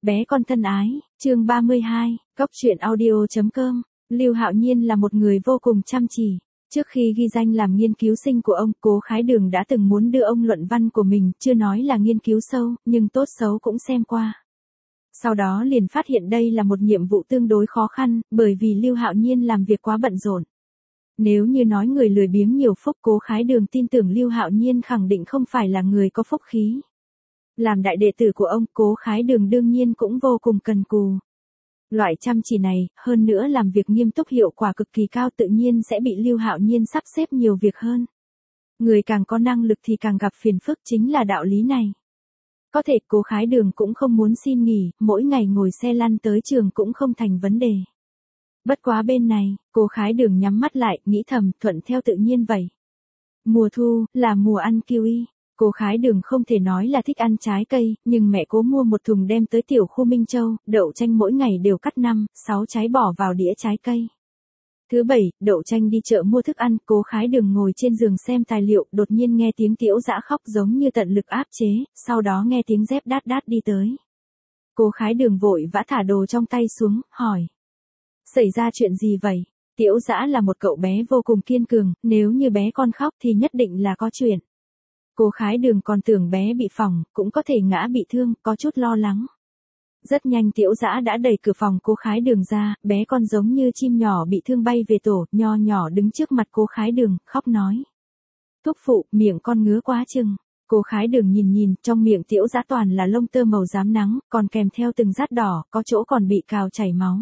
Bé con thân ái, chương 32, Cốc truyện audio.com. Lưu Hạo Nhiên là một người vô cùng chăm chỉ. Trước khi ghi danh làm nghiên cứu sinh của ông, Cố Khái Đường đã từng muốn đưa ông luận văn của mình, chưa nói là nghiên cứu sâu, nhưng tốt xấu cũng xem qua. Sau đó liền phát hiện đây là một nhiệm vụ tương đối khó khăn, bởi vì Lưu Hạo Nhiên làm việc quá bận rộn. Nếu như nói người lười biếng nhiều phúc, Cố Khái Đường tin tưởng Lưu Hạo Nhiên khẳng định không phải là người có phúc khí. Làm đại đệ tử của ông, Cố Khái Đường đương nhiên cũng vô cùng cần cù. Loại chăm chỉ này, hơn nữa làm việc nghiêm túc hiệu quả cực kỳ cao, tự nhiên sẽ bị Lưu Hạo Nhiên sắp xếp nhiều việc hơn. Người càng có năng lực thì càng gặp phiền phức, chính là đạo lý này. Có thể Cố Khái Đường cũng không muốn xin nghỉ, mỗi ngày ngồi xe lăn tới trường cũng không thành vấn đề. Bất quá bên này, Cố Khái Đường nhắm mắt lại, nghĩ thầm, thuận theo tự nhiên vậy. Mùa thu, là mùa ăn kiwi. Cố Khái Đường không thể nói là thích ăn trái cây, nhưng mẹ Cố mua một thùng đem tới tiểu khu Minh Châu, đậu chanh mỗi ngày đều cắt 5-6 trái bỏ vào đĩa trái cây. Thứ bảy, đậu chanh đi chợ mua thức ăn, Cố Khái Đường ngồi trên giường xem tài liệu, đột nhiên nghe tiếng Tiểu Dã khóc giống như tận lực áp chế, sau đó nghe tiếng dép đát đát đi tới. Cố Khái Đường vội vã thả đồ trong tay xuống, hỏi. Xảy ra chuyện gì vậy? Tiểu Dã là một cậu bé vô cùng kiên cường, nếu như bé con khóc thì nhất định là có chuyện. Cố Khái Đường còn tưởng bé bị phỏng, cũng có thể ngã bị thương, có chút lo lắng. Rất nhanh Tiểu Dã đã đẩy cửa phòng Cố Khái Đường ra, bé con giống như chim nhỏ bị thương bay về tổ, nho nhỏ đứng trước mặt Cố Khái Đường, khóc nói. Thúc phụ, miệng con ngứa quá chừng. Cố Khái Đường nhìn, trong miệng Tiểu Dã toàn là lông tơ màu rám nắng, còn kèm theo từng rát đỏ, có chỗ còn bị cào chảy máu.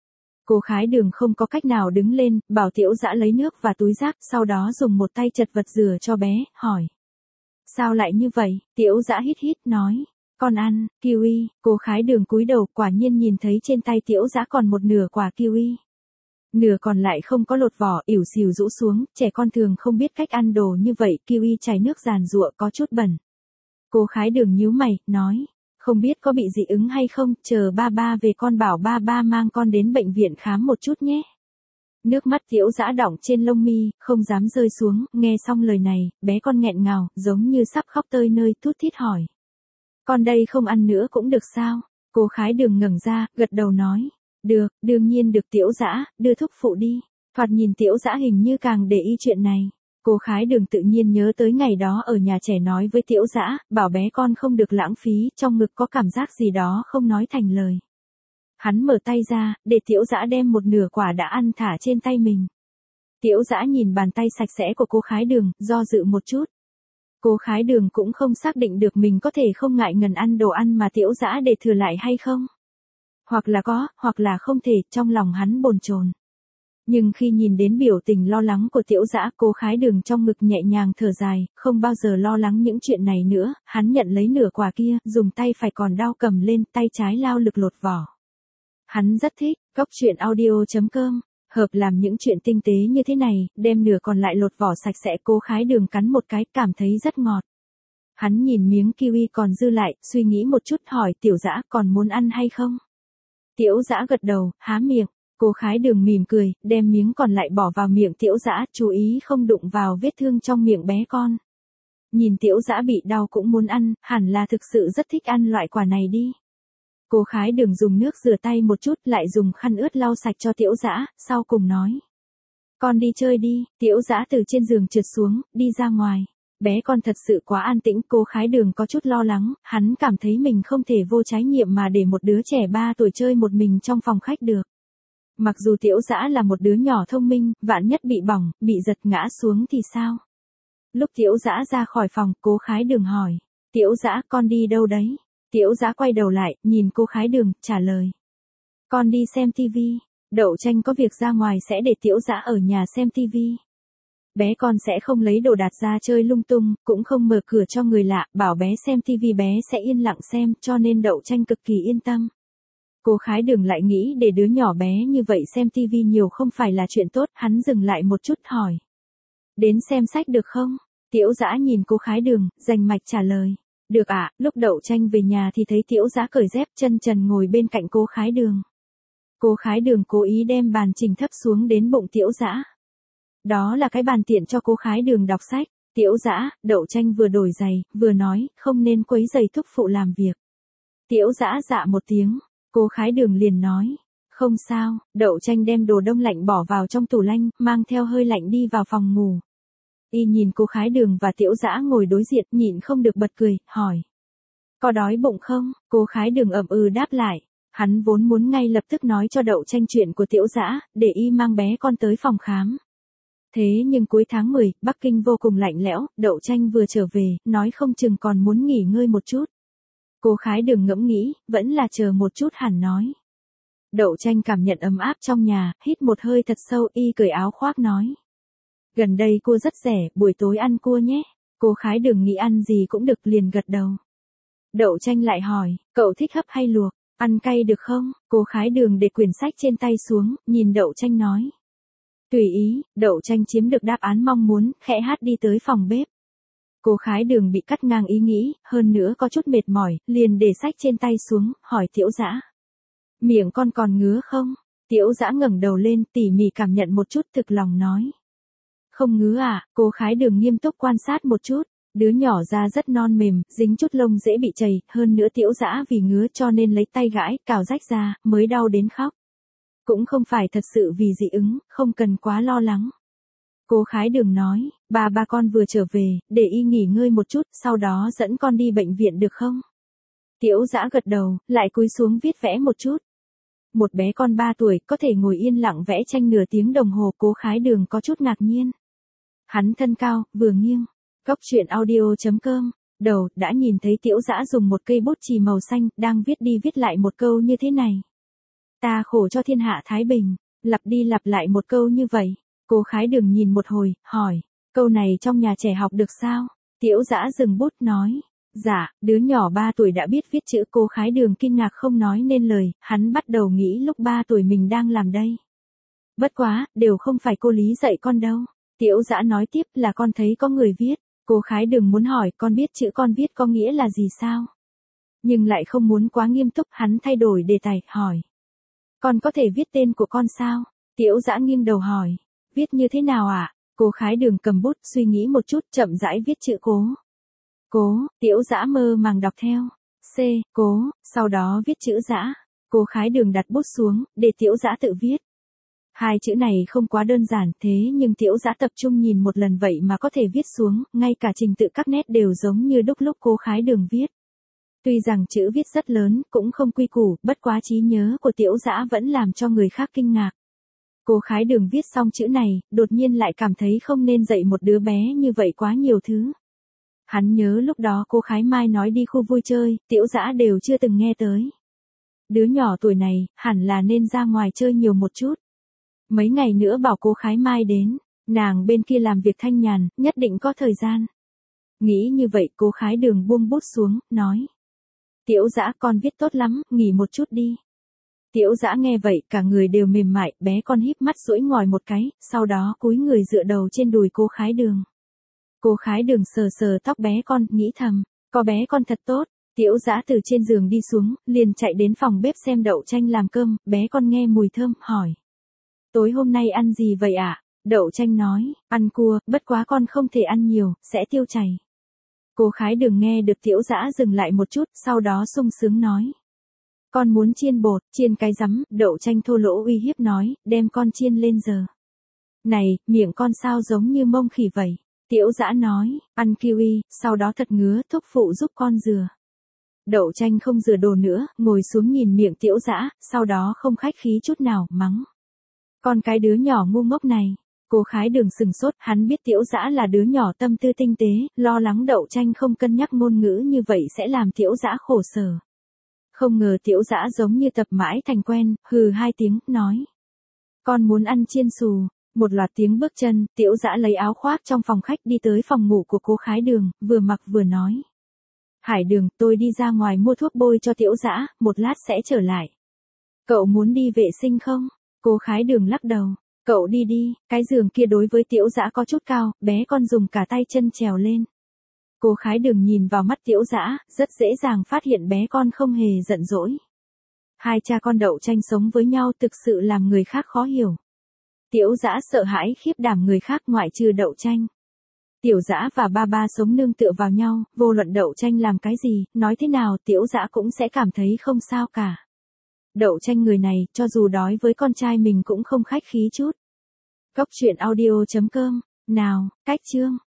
Cố Khái Đường không có cách nào đứng lên, bảo Tiểu Dã lấy nước và túi rác, sau đó dùng một tay chật vật rửa cho bé, hỏi. Sao lại như vậy? Tiểu Dã hít hít, nói. Con ăn, kiwi. Cố Khái Đường cúi đầu, quả nhiên nhìn thấy trên tay Tiểu Dã còn một nửa quả kiwi. Nửa còn lại không có lột vỏ, ỉu xìu rũ xuống, trẻ con thường không biết cách ăn đồ như vậy, kiwi chảy nước giàn giụa có chút bẩn. Cố Khái Đường nhíu mày, nói. Không biết có bị dị ứng hay không, chờ ba ba về con bảo ba ba mang con đến bệnh viện khám một chút nhé. Nước mắt Tiểu Dã đọng trên lông mi, không dám rơi xuống, nghe xong lời này, bé con nghẹn ngào, giống như sắp khóc tơi nơi, thút thít hỏi. Con đây không ăn nữa cũng được sao? Cố Khái Đường ngẩng ra, gật đầu nói. Được, đương nhiên được Tiểu Dã, đưa thúc phụ đi. Thoạt nhìn Tiểu Dã hình như càng để ý chuyện này. Cố Khái Đường tự nhiên nhớ tới ngày đó ở nhà trẻ nói với Tiểu Dã, bảo bé con không được lãng phí, trong ngực có cảm giác gì đó không nói thành lời. Hắn mở tay ra, để Tiểu Dã đem một nửa quả đã ăn thả trên tay mình. Tiểu Dã nhìn bàn tay sạch sẽ của Cố Khái Đường, do dự một chút. Cố Khái Đường cũng không xác định được mình có thể không ngại ngần ăn đồ ăn mà Tiểu Dã để thừa lại hay không. Hoặc là có, hoặc là không thể, trong lòng hắn bồn chồn. Nhưng khi nhìn đến biểu tình lo lắng của Tiểu Dã, Cố Khái Đường trong ngực nhẹ nhàng thở dài, không bao giờ lo lắng những chuyện này nữa, hắn nhận lấy nửa quả kia, dùng tay phải còn đau cầm lên, tay trái lao lực lột vỏ. Hắn rất thích, Cốc truyện audio.com, hợp làm những chuyện tinh tế như thế này, đem nửa còn lại lột vỏ sạch sẽ. Cố Khái Đường cắn một cái, cảm thấy rất ngọt. Hắn nhìn miếng kiwi còn dư lại, suy nghĩ một chút hỏi Tiểu Dã còn muốn ăn hay không? Tiểu Dã gật đầu, há miệng. Cố Khái Đường mỉm cười, đem miếng còn lại bỏ vào miệng Tiểu Dã, chú ý không đụng vào vết thương trong miệng bé con. Nhìn Tiểu Dã bị đau cũng muốn ăn, hẳn là thực sự rất thích ăn loại quả này đi. Cố Khái Đường dùng nước rửa tay một chút, lại dùng khăn ướt lau sạch cho Tiểu Dã, sau cùng nói. Con đi chơi đi. Tiểu Dã từ trên giường trượt xuống, đi ra ngoài. Bé con thật sự quá an tĩnh, Cố Khái Đường có chút lo lắng, hắn cảm thấy mình không thể vô trách nhiệm mà để một đứa trẻ 3 tuổi chơi một mình trong phòng khách được. Mặc dù Tiểu Dã là một đứa nhỏ thông minh, vạn nhất bị bỏng, bị giật ngã xuống thì sao? Lúc Tiểu Dã ra khỏi phòng, Cố Khái Đường hỏi. Tiểu Dã, con đi đâu đấy? Tiểu Dã quay đầu lại, nhìn Cố Khái Đường, trả lời. Con đi xem tivi. Đậu Chanh có việc ra ngoài sẽ để Tiểu Dã ở nhà xem tivi. Bé con sẽ không lấy đồ đạc ra chơi lung tung, cũng không mở cửa cho người lạ, bảo bé xem tivi bé sẽ yên lặng xem, cho nên Đậu Chanh cực kỳ yên tâm. Cố Khái Đường lại nghĩ để đứa nhỏ bé như vậy xem tivi nhiều không phải là chuyện tốt, hắn dừng lại một chút hỏi. Đến xem sách được không? Tiểu Dã nhìn Cố Khái Đường, rành mạch trả lời. Được ạ. Lúc Đậu Chanh về nhà thì thấy Tiểu Dã cởi dép, chân trần ngồi bên cạnh Cố Khái Đường. Cố Khái Đường cố ý đem bàn chỉnh thấp xuống đến bụng Tiểu Dã. Đó là cái bàn tiện cho Cố Khái Đường đọc sách. Tiểu Dã, Đậu Chanh vừa đổi giày, vừa nói, không nên quấy rầy thúc phụ làm việc. Tiễu Dã dạ một tiếng, Cố Khái Đường liền nói. Không sao, Đậu Tranh đem đồ đông lạnh bỏ vào trong tủ lạnh, mang theo hơi lạnh đi vào phòng ngủ. Y nhìn Cố Khái Đường và Tiễu Dã ngồi đối diện, nhịn không được bật cười, hỏi. Có đói bụng không? Cố Khái Đường ậm ừ đáp lại. Hắn vốn muốn ngay lập tức nói cho Đậu Tranh chuyện của Tiễu Dã, để y mang bé con tới phòng khám. Thế nhưng cuối tháng 10, Bắc Kinh vô cùng lạnh lẽo, Đậu Tranh vừa trở về, nói không chừng còn muốn nghỉ ngơi một chút. Cố Khái Đường ngẫm nghĩ, vẫn là chờ một chút hẳn nói. Đậu Tranh cảm nhận ấm áp trong nhà, hít một hơi thật sâu, y cởi áo khoác nói. Gần đây cua rất rẻ, buổi tối ăn cua nhé. Cố Khái Đường nghĩ ăn gì cũng được liền gật đầu. Đậu Tranh lại hỏi, cậu thích hấp hay luộc, ăn cay được không? Cố Khái Đường để quyển sách trên tay xuống, nhìn Đậu Tranh nói. Tùy ý, Đậu Tranh chiếm được đáp án mong muốn, khẽ hát đi tới phòng bếp. Cố Khái Đường bị cắt ngang ý nghĩ, hơn nữa có chút mệt mỏi, liền để sách trên tay xuống, hỏi Tiễu Dã. Miệng con còn ngứa không? Tiễu Dã ngẩng đầu lên, tỉ mỉ cảm nhận một chút, thực lòng nói. Không ngứa à? Cố Khái Đường nghiêm túc quan sát một chút. Đứa nhỏ da rất non mềm, dính chút lông dễ bị chảy, hơn nữa Tiễu Dã vì ngứa cho nên lấy tay gãi, cào rách ra, mới đau đến khóc. Cũng không phải thật sự vì dị ứng, không cần quá lo lắng. Cố Khái Đường nói, ba con vừa trở về, để y nghỉ ngơi một chút, sau đó dẫn con đi bệnh viện được không? Tiễu Dã gật đầu, lại cúi xuống viết vẽ một chút. Một bé con 3 tuổi có thể ngồi yên lặng vẽ tranh nửa tiếng đồng hồ, Cố Khái Đường có chút ngạc nhiên. Hắn thân cao, vừa nghiêng. Góc truyện audio.com, đầu, đã nhìn thấy Tiễu Dã dùng một cây bút chì màu xanh, đang viết đi viết lại một câu như thế này. Ta khổ cho thiên hạ thái bình, lặp đi lặp lại một câu như vậy. Cố Khái Đường nhìn một hồi, hỏi, câu này trong nhà trẻ học được sao? Tiễu Dã dừng bút nói, dạ, đứa nhỏ 3 tuổi đã biết viết chữ. Cố Khái Đường kinh ngạc không nói nên lời, hắn bắt đầu nghĩ lúc 3 tuổi mình đang làm đây. Bất quá, đều không phải cô Lý dạy con đâu. Tiễu Dã nói tiếp là con thấy có người viết. Cố Khái Đường muốn hỏi con biết chữ con viết có nghĩa là gì sao? Nhưng lại không muốn quá nghiêm túc, hắn thay đổi đề tài, hỏi. Con có thể viết tên của con sao? Tiễu Dã nghiêng đầu hỏi. Viết như thế nào ạ? Cố Khái Đường cầm bút suy nghĩ một chút, chậm rãi viết chữ Cố. Cố, Tiễu Dã mơ màng đọc theo. C, Cố, sau đó viết chữ Dã. Cố Khái Đường đặt bút xuống, để Tiễu Dã tự viết. Hai chữ này không quá đơn giản, thế nhưng Tiễu Dã tập trung nhìn một lần vậy mà có thể viết xuống, ngay cả trình tự các nét đều giống như đúc lúc Cố Khái Đường viết. Tuy rằng chữ viết rất lớn, cũng không quy củ, bất quá trí nhớ của Tiễu Dã vẫn làm cho người khác kinh ngạc. Cố Khái Đường viết xong chữ này, đột nhiên lại cảm thấy không nên dạy một đứa bé như vậy quá nhiều thứ. Hắn nhớ lúc đó cô Khái Mai nói đi khu vui chơi, Tiễu Dã đều chưa từng nghe tới. Đứa nhỏ tuổi này, hẳn là nên ra ngoài chơi nhiều một chút. Mấy ngày nữa bảo cô Khái Mai đến, nàng bên kia làm việc thanh nhàn, nhất định có thời gian. Nghĩ như vậy Cố Khái Đường buông bút xuống, nói. Tiễu Dã con viết tốt lắm, nghỉ một chút đi. Tiễu Dã nghe vậy cả người đều mềm mại, bé con híp mắt duỗi ngồi một cái, sau đó cúi người dựa đầu trên đùi Cố Khái Đường. Cố Khái Đường sờ sờ tóc bé con, nghĩ thầm, có bé con thật tốt. Tiễu Dã từ trên giường đi xuống, liền chạy đến phòng bếp xem Đậu Tranh làm cơm, bé con nghe mùi thơm, hỏi. Tối hôm nay ăn gì vậy ạ? Đậu Tranh nói, ăn cua, bất quá con không thể ăn nhiều, sẽ tiêu chảy. Cố Khái Đường nghe được Tiễu Dã dừng lại một chút, sau đó sung sướng nói. Con muốn chiên bột, chiên cái rắm, Đậu Tranh thô lỗ uy hiếp nói, đem con chiên lên giờ. Này, miệng con sao giống như mông khỉ vậy? Tiễu Dã nói, ăn kiwi, sau đó thật ngứa, thúc phụ giúp con rửa. Đậu Tranh không rửa đồ nữa, ngồi xuống nhìn miệng Tiễu Dã, sau đó không khách khí chút nào, mắng. Con cái đứa nhỏ ngu ngốc này. Cố Khái Đường sừng sốt, hắn biết Tiễu Dã là đứa nhỏ tâm tư tinh tế, lo lắng Đậu Tranh không cân nhắc ngôn ngữ như vậy sẽ làm Tiễu Dã khổ sở. Không ngờ Tiễu Dã giống như tập mãi thành quen, hừ hai tiếng, nói. Con muốn ăn chiên xù. Một loạt tiếng bước chân, Tiễu Dã lấy áo khoác trong phòng khách đi tới phòng ngủ của Cố Khái Đường, vừa mặc vừa nói. Hải Đường, tôi đi ra ngoài mua thuốc bôi cho Tiễu Dã, một lát sẽ trở lại. Cậu muốn đi vệ sinh không? Cố Khái Đường lắc đầu. Cậu đi đi, cái giường kia đối với Tiễu Dã có chút cao, bé con dùng cả tay chân trèo lên. Cố Khái Đường nhìn vào mắt Tiễu Dã, rất dễ dàng phát hiện bé con không hề giận dỗi. Hai cha con Đậu Tranh sống với nhau thực sự làm người khác khó hiểu. Tiễu Dã sợ hãi khiếp đảm người khác ngoại trừ Đậu Tranh. Tiểu Dã và ba ba sống nương tựa vào nhau, vô luận Đậu Tranh làm cái gì, nói thế nào Tiểu Dã cũng sẽ cảm thấy không sao cả. Đậu Tranh người này, cho dù đói với con trai mình cũng không khách khí chút. Cốc truyện audio.com, nào, cách chương.